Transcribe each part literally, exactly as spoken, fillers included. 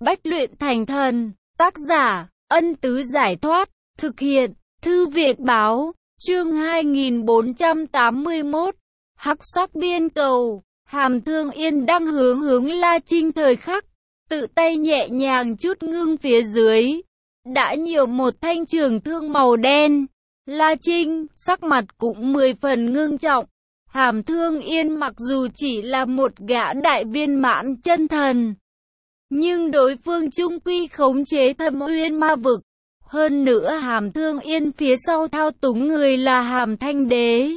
Bách luyện thành thần. Tác giả, Ân Tứ Giải Thoát. Thực hiện, Thư viện Báo. Chương hai nghìn bốn trăm tám mươi mốt. Hắc sắc biên cầu. Hàm Thương Yên đang hướng hướng La Trinh thời khắc, tự tay nhẹ nhàng chút ngưng phía dưới. Đã nhiều một thanh trường thương màu đen. La Trinh, sắc mặt cũng mười phần ngưng trọng. Hàm Thương Yên mặc dù chỉ là một gã đại viên mãn chân thần, nhưng đối phương chung quy khống chế Thâm Uyên ma vực. Hơn nữa Hàm Thương Yên phía sau thao túng người là Hàm Thanh Đế.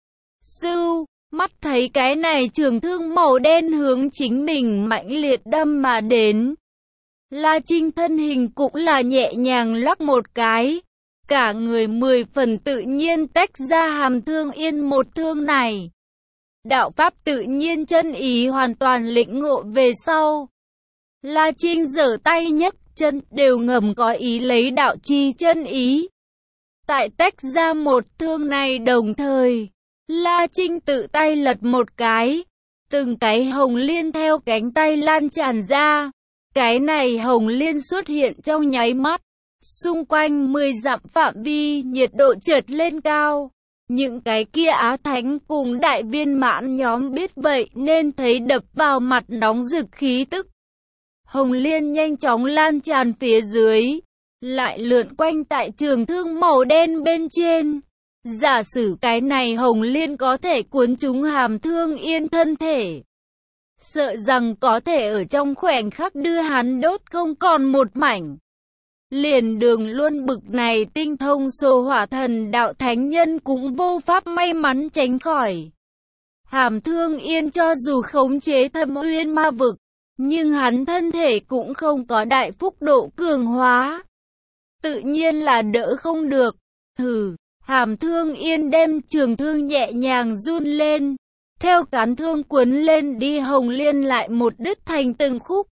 Sưu, mắt thấy cái này trường thương màu đen hướng chính mình mãnh liệt đâm mà đến. La Trinh thân hình cũng là nhẹ nhàng lắc một cái. Cả người mười phần tự nhiên tách ra Hàm Thương Yên một thương này. Đạo pháp tự nhiên chân ý hoàn toàn lĩnh ngộ về sau. La Trinh giở tay nhấc chân đều ngầm có ý lấy đạo chi chân ý. Tại tách ra một thương này đồng thời, La Trinh tự tay lật một cái. Từng cái hồng liên theo cánh tay lan tràn ra. Cái này hồng liên xuất hiện trong nháy mắt. Xung quanh mười dặm phạm vi nhiệt độ chợt lên cao. Những cái kia Á Thánh cùng đại viên mãn nhóm biết vậy nên thấy đập vào mặt nóng rực khí tức. Hồng liên nhanh chóng lan tràn phía dưới, lại lượn quanh tại trường thương màu đen bên trên. Giả sử cái này hồng liên có thể cuốn trúng Hàm Thương Yên thân thể, sợ rằng có thể ở trong khoảnh khắc đưa hắn đốt không còn một mảnh. Liền Đường Luân bực này tinh thông sổ hỏa thần đạo thánh nhân cũng vô pháp may mắn tránh khỏi. Hàm Thương Yên cho dù khống chế Thâm Uyên ma vực, nhưng hắn thân thể cũng không có đại phúc độ cường hóa. Tự nhiên là đỡ không được. Hừ, Hàm Thương Yên đem trường thương nhẹ nhàng run lên. Theo cán thương cuốn lên đi hồng liên lại một đứt thành từng khúc.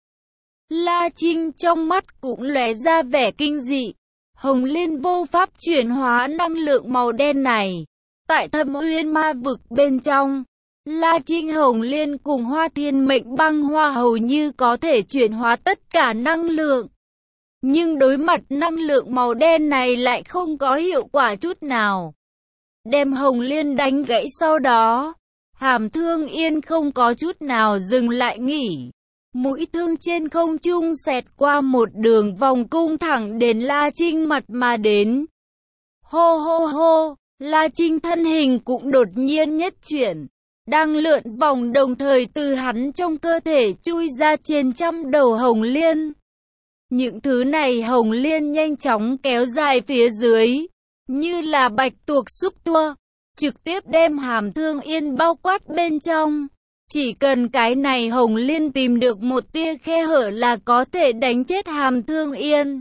La Trinh trong mắt cũng lóe ra vẻ kinh dị. Hồng liên vô pháp chuyển hóa năng lượng màu đen này. Tại Thâm Uyên ma vực bên trong, La Trinh hồng liên cùng Hoa Thiên Mệnh băng hoa hầu như có thể chuyển hóa tất cả năng lượng. Nhưng đối mặt năng lượng màu đen này lại không có hiệu quả chút nào. Đem hồng liên đánh gãy sau đó, Hàm Thương Yên không có chút nào dừng lại nghỉ. Mũi thương trên không trung xẹt qua một đường vòng cung thẳng đến La Trinh mặt mà đến. Hô hô hô, La Trinh thân hình cũng đột nhiên nhất chuyển. Đang lượn vòng đồng thời từ hắn trong cơ thể chui ra trên trăm đầu hồng liên. Những thứ này hồng liên nhanh chóng kéo dài phía dưới, như là bạch tuộc xúc tua, trực tiếp đem Hàm Thương Yên bao quát bên trong. Chỉ cần cái này hồng liên tìm được một tia khe hở là có thể đánh chết Hàm Thương Yên.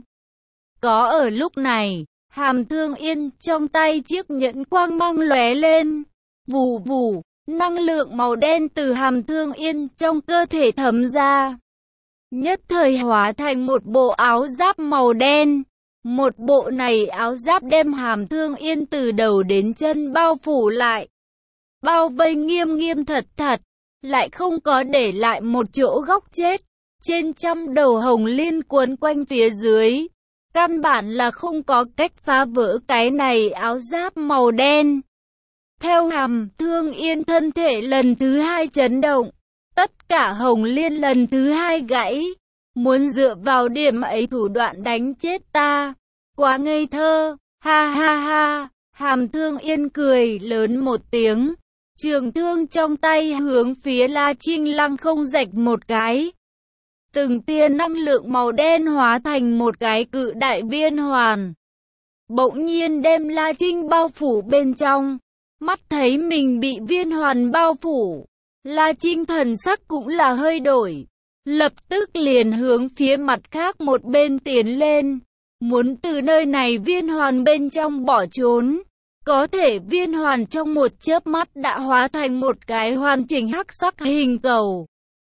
Có ở lúc này, Hàm Thương Yên trong tay chiếc nhẫn quang mang lóe lên. Vù vù, năng lượng màu đen từ Hàm Thương Yên trong cơ thể thấm ra. Nhất thời hóa thành một bộ áo giáp màu đen. Một bộ này áo giáp đem Hàm Thương Yên từ đầu đến chân bao phủ lại. Bao vây nghiêm nghiêm thật thật. Lại không có để lại một chỗ góc chết. Trên trăm đầu hồng liên cuốn quanh phía dưới, căn bản là không có cách phá vỡ cái này áo giáp màu đen. Theo Hàm Thương Yên thân thể lần thứ hai chấn động, tất cả hồng liên lần thứ hai gãy. Muốn dựa vào điểm ấy thủ đoạn đánh chết ta, quá ngây thơ. Ha ha ha. Hàm Thương Yên cười lớn một tiếng. Trường thương trong tay hướng phía La Trinh lăng không rạch một cái. Từng tia năng lượng màu đen hóa thành một cái cự đại viên hoàn. Bỗng nhiên đem La Trinh bao phủ bên trong. Mắt thấy mình bị viên hoàn bao phủ, La Trinh thần sắc cũng là hơi đổi. Lập tức liền hướng phía mặt khác một bên tiến lên. Muốn từ nơi này viên hoàn bên trong bỏ trốn. Có thể viên hoàn trong một chớp mắt đã hóa thành một cái hoàn chỉnh hắc sắc hình cầu.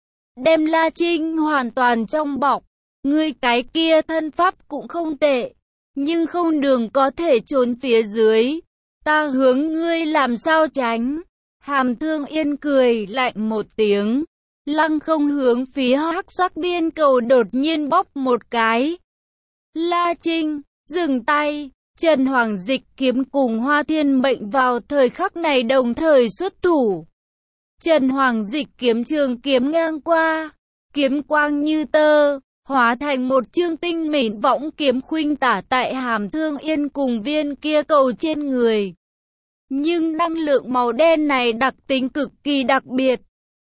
Đem La Trinh hoàn toàn trong bọc. Ngươi cái kia thân pháp cũng không tệ, nhưng không đường có thể trốn phía dưới. Ta hướng ngươi làm sao tránh? Hàm Thương Yên cười lạnh một tiếng. lăng không hướng phía hắc sắc biên cầu đột nhiên bóp một cái. La Trinh, dừng tay, Trần Hoàng Dịch kiếm cùng Hoa Thiên Mệnh vào thời khắc này đồng thời xuất thủ. Trần Hoàng Dịch kiếm trường kiếm ngang qua, kiếm quang như tơ, hóa thành một chương tinh mịn võng kiếm khuynh tả tại Hàm Thương Yên cùng viên kia cầu trên người. Nhưng năng lượng màu đen này đặc tính cực kỳ đặc biệt,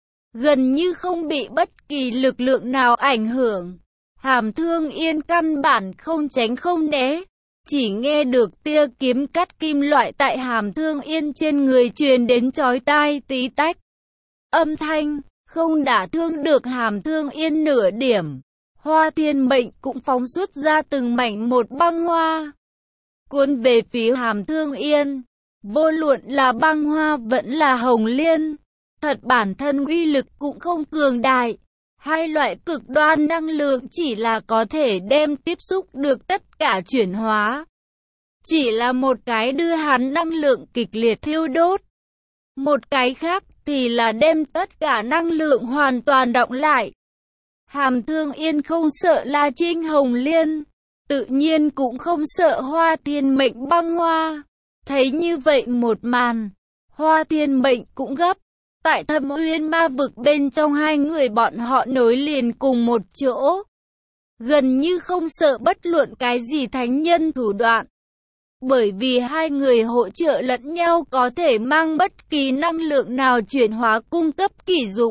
gần như không bị bất kỳ lực lượng nào ảnh hưởng. Hàm Thương Yên căn bản không tránh không né, chỉ nghe được tia kiếm cắt kim loại tại Hàm Thương Yên trên người truyền đến chói tai tí tách. Âm thanh không đả thương được Hàm Thương Yên nửa điểm. Hoa Thiên Mệnh cũng phóng xuất ra từng mảnh một băng hoa, cuốn về phía Hàm Thương Yên. Vô luận là băng hoa vẫn là hồng liên, thật bản thân uy lực cũng không cường đại. Hai loại cực đoan năng lượng chỉ là có thể đem tiếp xúc được tất cả chuyển hóa. Chỉ là một cái đưa hắn năng lượng kịch liệt thiêu đốt, một cái khác thì là đem tất cả năng lượng hoàn toàn đọng lại. Hàm Thương Yên không sợ La Trinh hồng liên, tự nhiên cũng không sợ Hoa Thiên Mệnh băng hoa. Thấy như vậy một màn, Hoa Thiên Mệnh cũng gấp. Tại Thâm Uyên ma vực bên trong hai người bọn họ nối liền cùng một chỗ, gần như không sợ bất luận cái gì thánh nhân thủ đoạn. Bởi vì hai người hỗ trợ lẫn nhau có thể mang bất kỳ năng lượng nào chuyển hóa cung cấp kỳ dụng.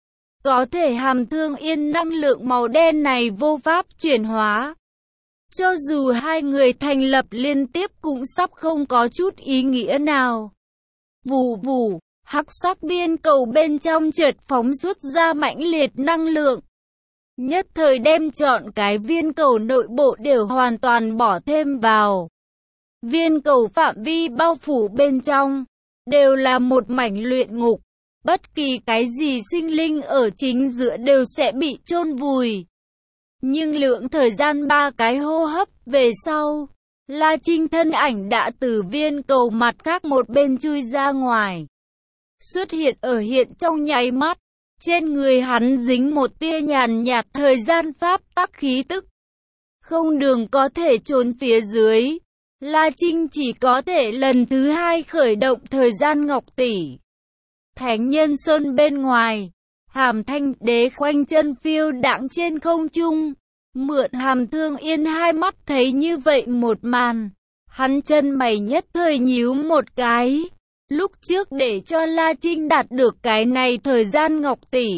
Có thể Hàm Thương Yên năng lượng màu đen này vô pháp chuyển hóa. Cho dù hai người thành lập liên tiếp cũng sắp không có chút ý nghĩa nào. Vù vù, hắc sắc biên cầu bên trong chợt phóng xuất ra mãnh liệt năng lượng. Nhất thời đem trọn cái viên cầu nội bộ đều hoàn toàn bỏ thêm vào. Viên cầu phạm vi bao phủ bên trong, đều là một mảnh luyện ngục. Bất kỳ cái gì sinh linh ở chính giữa đều sẽ bị chôn vùi. Nhưng lượng thời gian ba cái hô hấp về sau, La Trinh thân ảnh đã từ viên cầu mặt khác một bên chui ra ngoài. Xuất hiện ở hiện trong nháy mắt, trên người hắn dính một tia nhàn nhạt thời gian pháp tắc khí tức. Không đường có thể trốn phía dưới, La Trinh chỉ có thể lần thứ hai khởi động thời gian ngọc tỷ. Thánh Nhân Sơn bên ngoài, Hàm Thanh Đế khoanh chân phiêu đãng trên không trung, mượn Hàm Thương Yên hai mắt thấy như vậy một màn, hắn chân mày nhất thời nhíu một cái. Lúc trước để cho La Trinh đạt được cái này thời gian ngọc tỷ,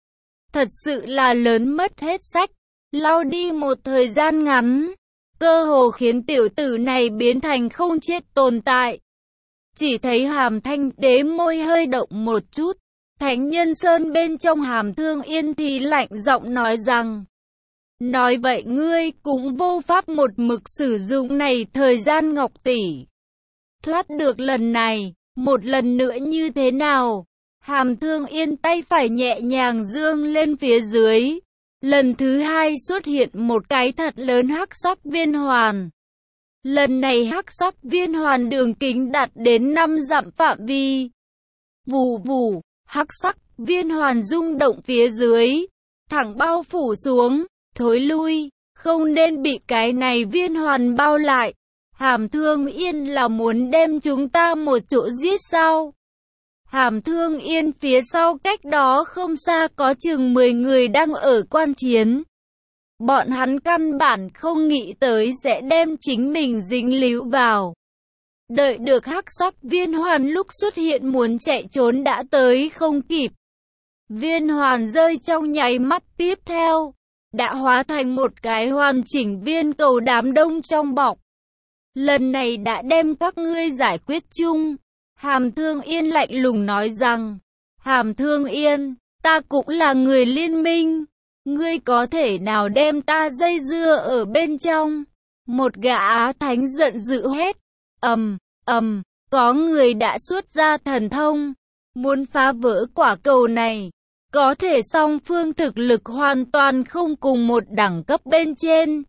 thật sự là lớn mất hết sách, lau đi một thời gian ngắn, cơ hồ khiến tiểu tử này biến thành không chết tồn tại. Chỉ thấy Hàm Thanh Đế môi hơi động một chút, Thánh Nhân Sơn bên trong Hàm Thương Yên thì lạnh giọng nói rằng, nói vậy ngươi cũng vô pháp một mực sử dụng này thời gian ngọc tỷ. Thoát được lần này, một lần nữa như thế nào? Hàm Thương Yên tay phải nhẹ nhàng dương lên phía dưới. Lần thứ hai xuất hiện một cái thật lớn hắc sắc viên hoàn. Lần này hắc sắc viên hoàn đường kính đạt đến năm dặm phạm vi. Vù vù, hắc sắc viên hoàn rung động phía dưới, thẳng bao phủ xuống, thối lui, không nên bị cái này viên hoàn bao lại. Hàm Thương Yên là muốn đem chúng ta một chỗ giết sao? Hàm Thương Yên phía sau cách đó không xa có chừng mười người đang ở quan chiến. Bọn hắn căn bản không nghĩ tới sẽ đem chính mình dính líu vào. Đợi được hắc sắc viên hoàn lúc xuất hiện muốn chạy trốn đã tới không kịp. Viên hoàn rơi trong nháy mắt tiếp theo, đã hóa thành một cái hoàn chỉnh viên cầu đám đông trong bọc. Lần này đã đem các ngươi giải quyết chung. Hàm Thương Yên lạnh lùng nói rằng, Hàm Thương Yên, ta cũng là người liên minh. Ngươi có thể nào đem ta dây dưa ở bên trong? Một gã Á Thánh giận dữ hét. Ầm, ầm, có người đã xuất ra thần thông, muốn phá vỡ quả cầu này. Có thể song phương thực lực hoàn toàn không cùng một đẳng cấp bên trên.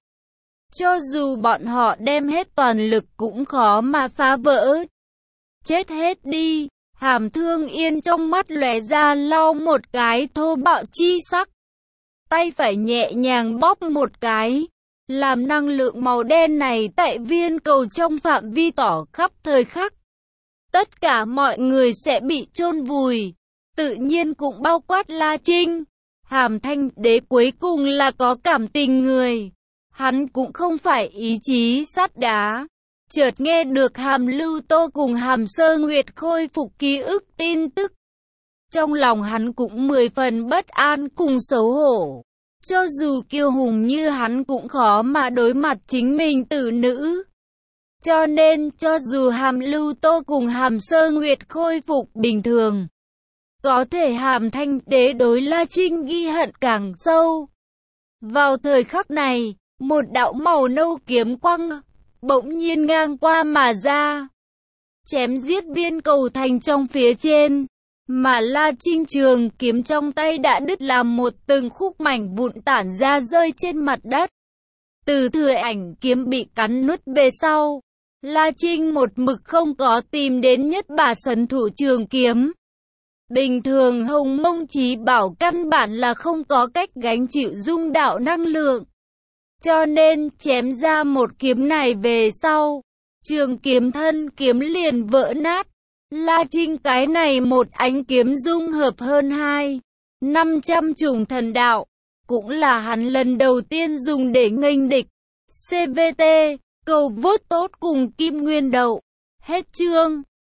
Cho dù bọn họ đem hết toàn lực cũng khó mà phá vỡ. Chết hết đi! Hàm Thương Yên trong mắt lóe ra lau một cái thô bạo chi sắc. Tay phải nhẹ nhàng bóp một cái, làm năng lượng màu đen này tại viên cầu trong phạm vi tỏ khắp thời khắc. Tất cả mọi người sẽ bị chôn vùi, tự nhiên cũng bao quát La Trinh. Hàm Thanh Đế cuối cùng là có cảm tình người, hắn cũng không phải ý chí sắt đá. Chợt nghe được Hàm Lưu Tô cùng Hàm Sơ Nguyệt khôi phục ký ức tin tức. Trong lòng hắn cũng mười phần bất an cùng xấu hổ. Cho dù kiêu hùng như hắn cũng khó mà đối mặt chính mình tử nữ. Cho nên cho dù Hàm Lưu Tô cùng Hàm Sơ Nguyệt khôi phục bình thường, có thể Hàm Thanh Đế đối La Trinh ghi hận càng sâu. Vào thời khắc này, một đạo màu nâu kiếm quang bỗng nhiên ngang qua mà ra, chém giết viên cầu thành trong phía trên, mà La Trinh trường kiếm trong tay đã đứt làm một từng khúc mảnh vụn tản ra rơi trên mặt đất. Từ thừa ảnh kiếm bị cắn nuốt về sau, La Trinh một mực không có tìm đến nhất bà sấn thủ trường kiếm. Bình thường Hồng Mông Chí Bảo căn bản là không có cách gánh chịu dung đạo năng lượng. Cho nên chém ra một kiếm này về sau, trường kiếm thân kiếm liền vỡ nát. La Trinh cái này một ánh kiếm dung hợp hơn hai năm trăm chủng thần đạo, cũng là hắn lần đầu tiên dùng để nghênh địch. xê vê tê, cầu vote tốt cùng Kim Nguyên Đậu. Hết chương.